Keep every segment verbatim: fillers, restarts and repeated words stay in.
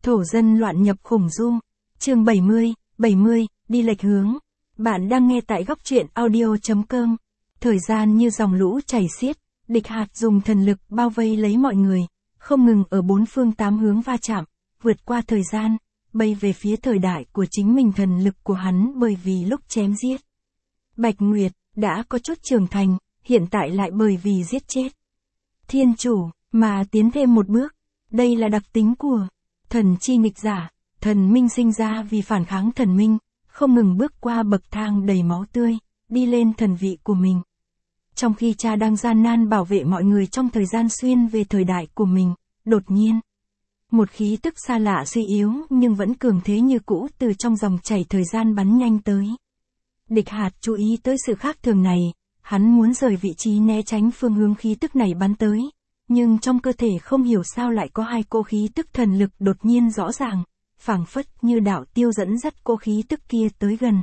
Thổ dân loạn nhập khủng du. Chương bảy mươi, bảy mươi, đi lệch hướng. Bạn đang nghe tại góc truyện audio chấm com. Thời gian như dòng lũ chảy xiết, địch hạt dùng thần lực bao vây lấy mọi người, không ngừng ở bốn phương tám hướng va chạm, vượt qua thời gian, bay về phía thời đại của chính mình. Thần lực của hắn bởi vì lúc chém giết Bạch Nguyệt đã có chút trưởng thành, hiện tại lại bởi vì giết chết Thiên Chủ mà tiến thêm một bước. Đây là đặc tính của thần chi nghịch giả. Thần minh sinh ra vì phản kháng thần minh, không ngừng bước qua bậc thang đầy máu tươi, đi lên thần vị của mình. Trong khi cha đang gian nan bảo vệ mọi người trong thời gian xuyên về thời đại của mình, đột nhiên, một khí tức xa lạ suy yếu nhưng vẫn cường thế như cũ từ trong dòng chảy thời gian bắn nhanh tới. Địch hạt chú ý tới sự khác thường này, hắn muốn rời vị trí né tránh phương hướng khí tức này bắn tới, nhưng trong cơ thể không hiểu sao lại có hai cỗ khí tức thần lực đột nhiên rõ ràng, phảng phất như đạo tiêu dẫn dắt cỗ khí tức kia tới gần.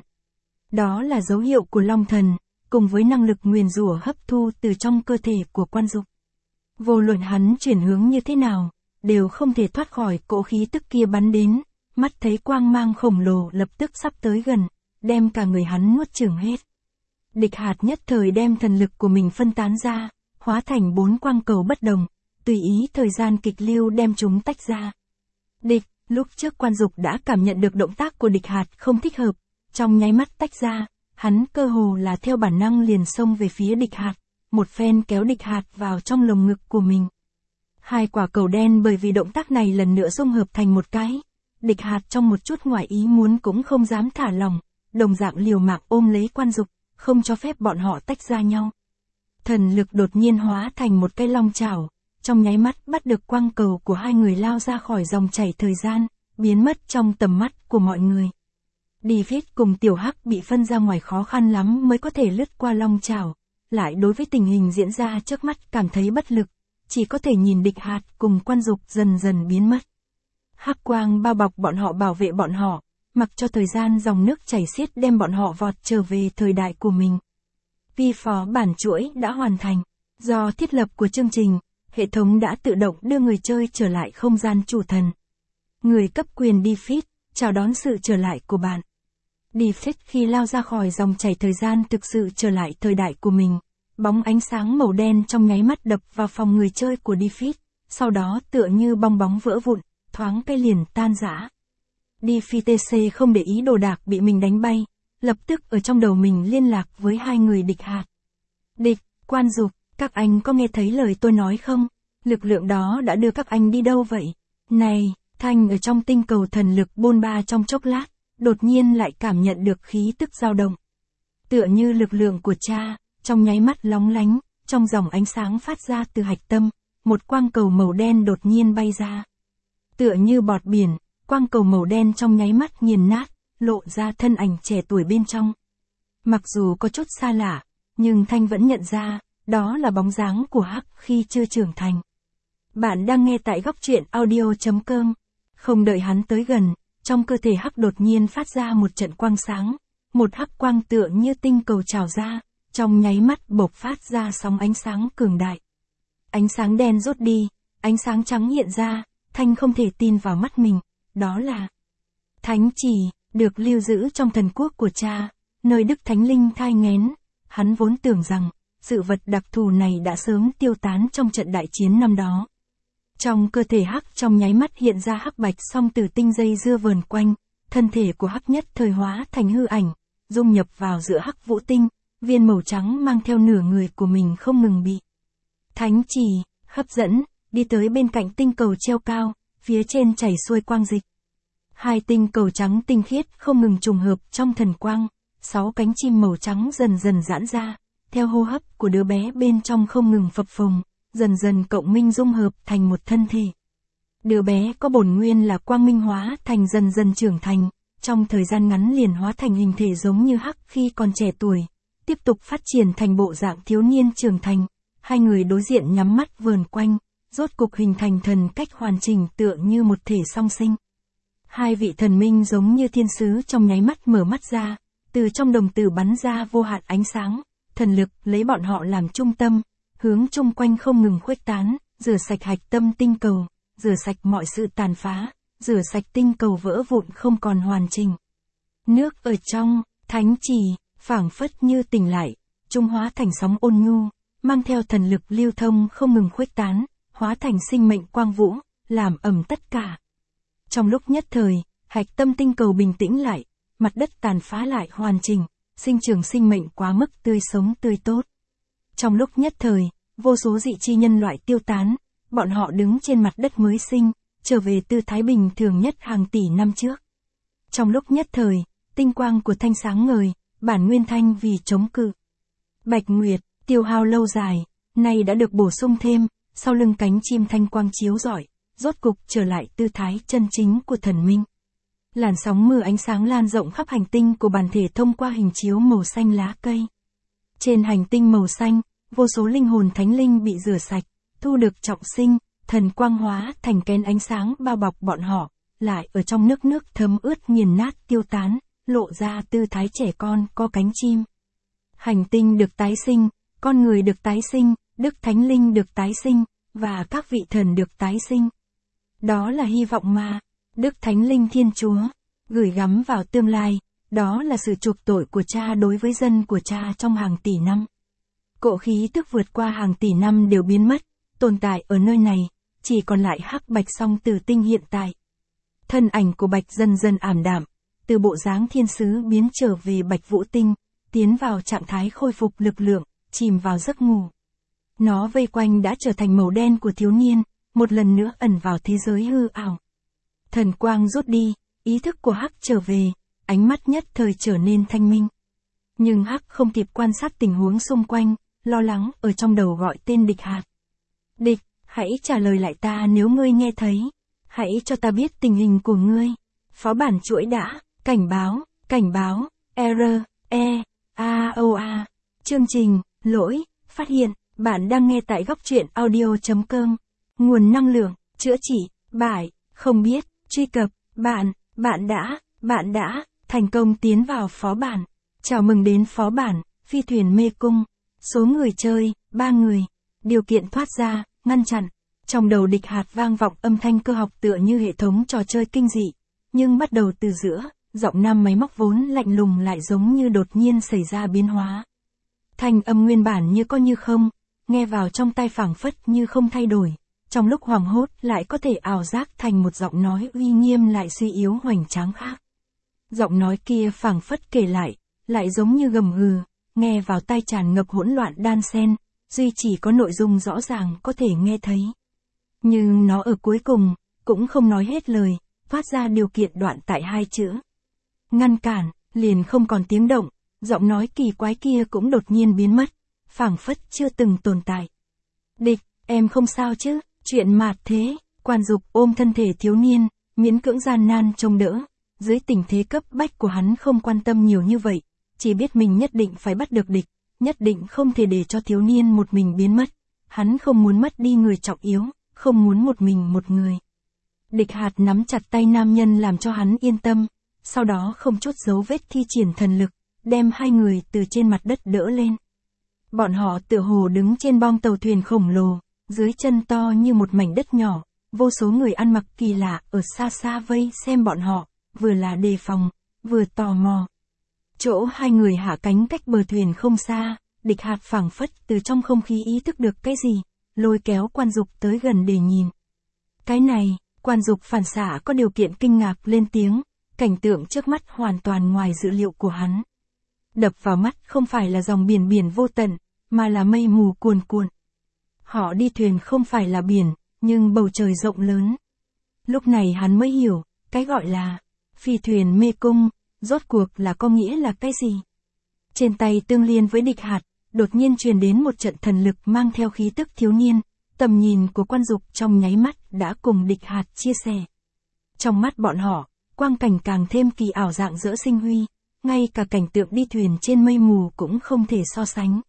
Đó là dấu hiệu của Long Thần, cùng với năng lực nguyền rủa hấp thu từ trong cơ thể của Quan Dục. Vô luận hắn chuyển hướng như thế nào, đều không thể thoát khỏi cỗ khí tức kia bắn đến, mắt thấy quang mang khổng lồ lập tức sắp tới gần, đem cả người hắn nuốt chửng hết. Địch hạt nhất thời đem thần lực của mình phân tán ra, hóa thành bốn quang cầu bất đồng, tùy ý thời gian kịch lưu đem chúng tách ra. Địch, lúc trước Quan Dục đã cảm nhận được động tác của địch hạt không thích hợp, trong nháy mắt tách ra, hắn cơ hồ là theo bản năng liền xông về phía địch hạt, một phen kéo địch hạt vào trong lồng ngực của mình. Hai quả cầu đen bởi vì động tác này lần nữa dung hợp thành một cái, địch hạt trong một chút ngoại ý muốn cũng không dám thả lỏng, đồng dạng liều mạng ôm lấy Quan Dục, không cho phép bọn họ tách ra nhau. Thần lực đột nhiên hóa thành một cái long chảo, trong nháy mắt bắt được quang cầu của hai người lao ra khỏi dòng chảy thời gian, biến mất trong tầm mắt của mọi người. David cùng Tiểu Hắc bị phân ra ngoài khó khăn lắm mới có thể lướt qua long chảo, lại đối với tình hình diễn ra trước mắt cảm thấy bất lực, chỉ có thể nhìn địch hạt cùng Quan Dục dần dần biến mất. Hắc quang bao bọc bọn họ bảo vệ bọn họ, mặc cho thời gian dòng nước chảy xiết đem bọn họ vọt trở về thời đại của mình. Vi phó bản chuỗi đã hoàn thành. Do thiết lập của chương trình, hệ thống đã tự động đưa người chơi trở lại không gian chủ thần. Người cấp quyền David, chào đón sự trở lại của bạn. David khi lao ra khỏi dòng chảy thời gian thực sự trở lại thời đại của mình. Bóng ánh sáng màu đen trong nháy mắt đập vào phòng người chơi của David, sau đó tựa như bong bóng vỡ vụn, thoáng cái liền tan rã. David không để ý đồ đạc bị mình đánh bay, lập tức ở trong đầu mình liên lạc với hai người địch hạt. Địch, Quan Dục, các anh có nghe thấy lời tôi nói không? Lực lượng đó đã đưa các anh đi đâu vậy? Này, Thanh ở trong tinh cầu thần lực bôn ba trong chốc lát, đột nhiên lại cảm nhận được khí tức dao động. Tựa như lực lượng của cha, trong nháy mắt lóng lánh, trong dòng ánh sáng phát ra từ hạch tâm, một quang cầu màu đen đột nhiên bay ra. Tựa như bọt biển, quang cầu màu đen trong nháy mắt nghiền nát, lộ ra thân ảnh trẻ tuổi bên trong. Mặc dù có chút xa lạ, nhưng Thanh vẫn nhận ra, đó là bóng dáng của Hắc khi chưa trưởng thành. Bạn đang nghe tại góc truyện audio chấm com. Không đợi hắn tới gần, trong cơ thể Hắc đột nhiên phát ra một trận quang sáng, một hắc quang tựa như tinh cầu trào ra, trong nháy mắt bộc phát ra sóng ánh sáng cường đại. Ánh sáng đen rút đi, ánh sáng trắng hiện ra, Thanh không thể tin vào mắt mình, đó là thánh chỉ, được lưu giữ trong thần quốc của cha, nơi Đức Thánh Linh thai nghén. Hắn vốn tưởng rằng, sự vật đặc thù này đã sớm tiêu tán trong trận đại chiến năm đó. Trong cơ thể Hắc trong nháy mắt hiện ra hắc bạch song tử tinh dây dưa vờn quanh, thân thể của Hắc nhất thời hóa thành hư ảnh, dung nhập vào giữa Hắc vũ tinh, viên màu trắng mang theo nửa người của mình không ngừng bị thánh chỉ hấp dẫn, đi tới bên cạnh tinh cầu treo cao, phía trên chảy xuôi quang dịch. Hai tinh cầu trắng tinh khiết không ngừng trùng hợp trong thần quang, sáu cánh chim màu trắng dần dần giãn ra, theo hô hấp của đứa bé bên trong không ngừng phập phồng, dần dần cộng minh dung hợp thành một thân thể. Đứa bé có bổn nguyên là quang minh hóa thành dần dần trưởng thành, trong thời gian ngắn liền hóa thành hình thể giống như Hắc khi còn trẻ tuổi, tiếp tục phát triển thành bộ dạng thiếu niên trưởng thành. Hai người đối diện nhắm mắt vờn quanh, rốt cục hình thành thần cách hoàn chỉnh tựa như một thể song sinh. Hai vị thần minh giống như thiên sứ trong nháy mắt mở mắt ra, từ trong đồng tử bắn ra vô hạn ánh sáng, thần lực lấy bọn họ làm trung tâm, hướng chung quanh không ngừng khuếch tán, rửa sạch hạch tâm tinh cầu, rửa sạch mọi sự tàn phá, rửa sạch tinh cầu vỡ vụn không còn hoàn chỉnh. Nước ở trong thánh trì phảng phất như tỉnh lại, trung hóa thành sóng ôn nhu, mang theo thần lực lưu thông không ngừng khuếch tán, hóa thành sinh mệnh quang vũ, làm ẩm tất cả. Trong lúc nhất thời, hạch tâm tinh cầu bình tĩnh lại, mặt đất tàn phá lại hoàn chỉnh, sinh trưởng sinh mệnh quá mức tươi sống tươi tốt. Trong lúc nhất thời, vô số dị chi nhân loại tiêu tán, bọn họ đứng trên mặt đất mới sinh, trở về tư thái bình thường nhất hàng tỷ năm trước. Trong lúc nhất thời, tinh quang của thanh sáng ngời, bản nguyên thanh vì chống cự. Bạch Nguyệt, tiêu hao lâu dài, nay đã được bổ sung thêm, sau lưng cánh chim thanh quang chiếu rọi, rốt cục trở lại tư thái chân chính của thần minh. Làn sóng mưa ánh sáng lan rộng khắp hành tinh của bản thể thông qua hình chiếu màu xanh lá cây. Trên hành tinh màu xanh, vô số linh hồn thánh linh bị rửa sạch, thu được trọng sinh, thần quang hóa thành kén ánh sáng bao bọc bọn họ, lại ở trong nước nước thấm ướt nghiền nát tiêu tán, lộ ra tư thái trẻ con có cánh chim. Hành tinh được tái sinh, con người được tái sinh, đức thánh linh được tái sinh, và các vị thần được tái sinh. Đó là hy vọng mà Đức Thánh Linh Thiên Chúa gửi gắm vào tương lai, đó là sự chuộc tội của Cha đối với dân của Cha trong hàng tỷ năm. Cỗ khí tức vượt qua hàng tỷ năm đều biến mất, tồn tại ở nơi này, chỉ còn lại hắc bạch song tử tinh hiện tại. Thân ảnh của bạch dần dần ảm đạm, từ bộ dáng thiên sứ biến trở về bạch vũ tinh, tiến vào trạng thái khôi phục lực lượng, chìm vào giấc ngủ. Nó vây quanh đã trở thành màu đen của thiếu niên, một lần nữa ẩn vào thế giới hư ảo. Thần quang rút đi, ý thức của Hắc trở về, ánh mắt nhất thời trở nên thanh minh. Nhưng Hắc không kịp quan sát tình huống xung quanh, lo lắng ở trong đầu gọi tên Địch Hạt. Địch, hãy trả lời lại ta nếu ngươi nghe thấy. Hãy cho ta biết tình hình của ngươi. Phó bản chuỗi đã, cảnh báo, cảnh báo, error, e, a o a. Chương trình, lỗi, phát hiện, bạn đang nghe tại góc truyện audio chấm com. Nguồn năng lượng, chữa trị, bại, không biết, truy cập, bạn, bạn đã, bạn đã, thành công tiến vào phó bản. Chào mừng đến phó bản, phi thuyền mê cung. Số người chơi, ba người. Điều kiện thoát ra, ngăn chặn. Trong đầu Địch Hạt vang vọng âm thanh cơ học tựa như hệ thống trò chơi kinh dị. Nhưng bắt đầu từ giữa, giọng nam máy móc vốn lạnh lùng lại giống như đột nhiên xảy ra biến hóa. Thanh âm nguyên bản như có như không, nghe vào trong tai phảng phất như không thay đổi. Trong lúc hoảng hốt lại có thể ảo giác thành một giọng nói uy nghiêm lại suy yếu hoành tráng khác. Giọng nói kia phảng phất kể lại, lại giống như gầm gừ, nghe vào tai tràn ngập hỗn loạn đan xen, duy chỉ có nội dung rõ ràng có thể nghe thấy. Nhưng nó ở cuối cùng, cũng không nói hết lời, phát ra điều kiện đoạn tại hai chữ. Ngăn cản, liền không còn tiếng động, giọng nói kỳ quái kia cũng đột nhiên biến mất, phảng phất chưa từng tồn tại. Địch, em không sao chứ? Chuyện mạt thế, Quan Dục ôm thân thể thiếu niên, miễn cưỡng gian nan trông đỡ. Dưới tình thế cấp bách của hắn không quan tâm nhiều như vậy, chỉ biết mình nhất định phải bắt được địch, nhất định không thể để cho thiếu niên một mình biến mất. Hắn không muốn mất đi người trọng yếu, không muốn một mình một người. Địch Hạt nắm chặt tay nam nhân làm cho hắn yên tâm, sau đó không chút dấu vết thi triển thần lực, đem hai người từ trên mặt đất đỡ lên. Bọn họ tựa hồ đứng trên bong tàu thuyền khổng lồ, dưới chân to như một mảnh đất nhỏ, vô số người ăn mặc kỳ lạ ở xa xa vây xem bọn họ, vừa là đề phòng, vừa tò mò. Chỗ hai người hạ cánh cách bờ thuyền không xa, Địch Hạt phảng phất từ trong không khí ý thức được cái gì, lôi kéo Quan Dục tới gần để nhìn. Cái này, Quan Dục phản xạ có điều kiện kinh ngạc lên tiếng, cảnh tượng trước mắt hoàn toàn ngoài dự liệu của hắn. Đập vào mắt không phải là dòng biển biển vô tận, mà là mây mù cuồn cuộn. Họ đi thuyền không phải là biển, nhưng bầu trời rộng lớn. Lúc này hắn mới hiểu, cái gọi là phi thuyền mê cung, rốt cuộc là có nghĩa là cái gì. Trên tay tương liên với Địch Hạt, đột nhiên truyền đến một trận thần lực mang theo khí tức thiếu niên, tầm nhìn của Quan Dục trong nháy mắt đã cùng Địch Hạt chia sẻ. Trong mắt bọn họ, quang cảnh càng thêm kỳ ảo dạng dỡ sinh huy, ngay cả cảnh tượng đi thuyền trên mây mù cũng không thể so sánh.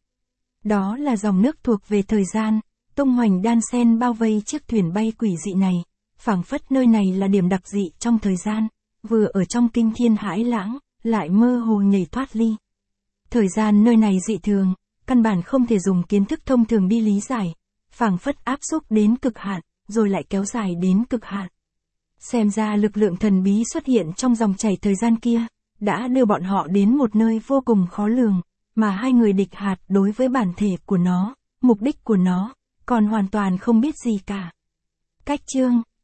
Đó là dòng nước thuộc về thời gian, tung hoành đan xen bao vây chiếc thuyền bay quỷ dị này, phảng phất nơi này là điểm đặc dị trong thời gian, vừa ở trong kinh thiên hãi lãng, lại mơ hồ nhảy thoát ly. Thời gian nơi này dị thường, căn bản không thể dùng kiến thức thông thường đi lý giải, phảng phất áp xúc đến cực hạn, rồi lại kéo dài đến cực hạn. Xem ra lực lượng thần bí xuất hiện trong dòng chảy thời gian kia, đã đưa bọn họ đến một nơi vô cùng khó lường, mà hai người địch hạt đối với bản thể của nó, mục đích của nó, còn hoàn toàn không biết gì cả. Cách chương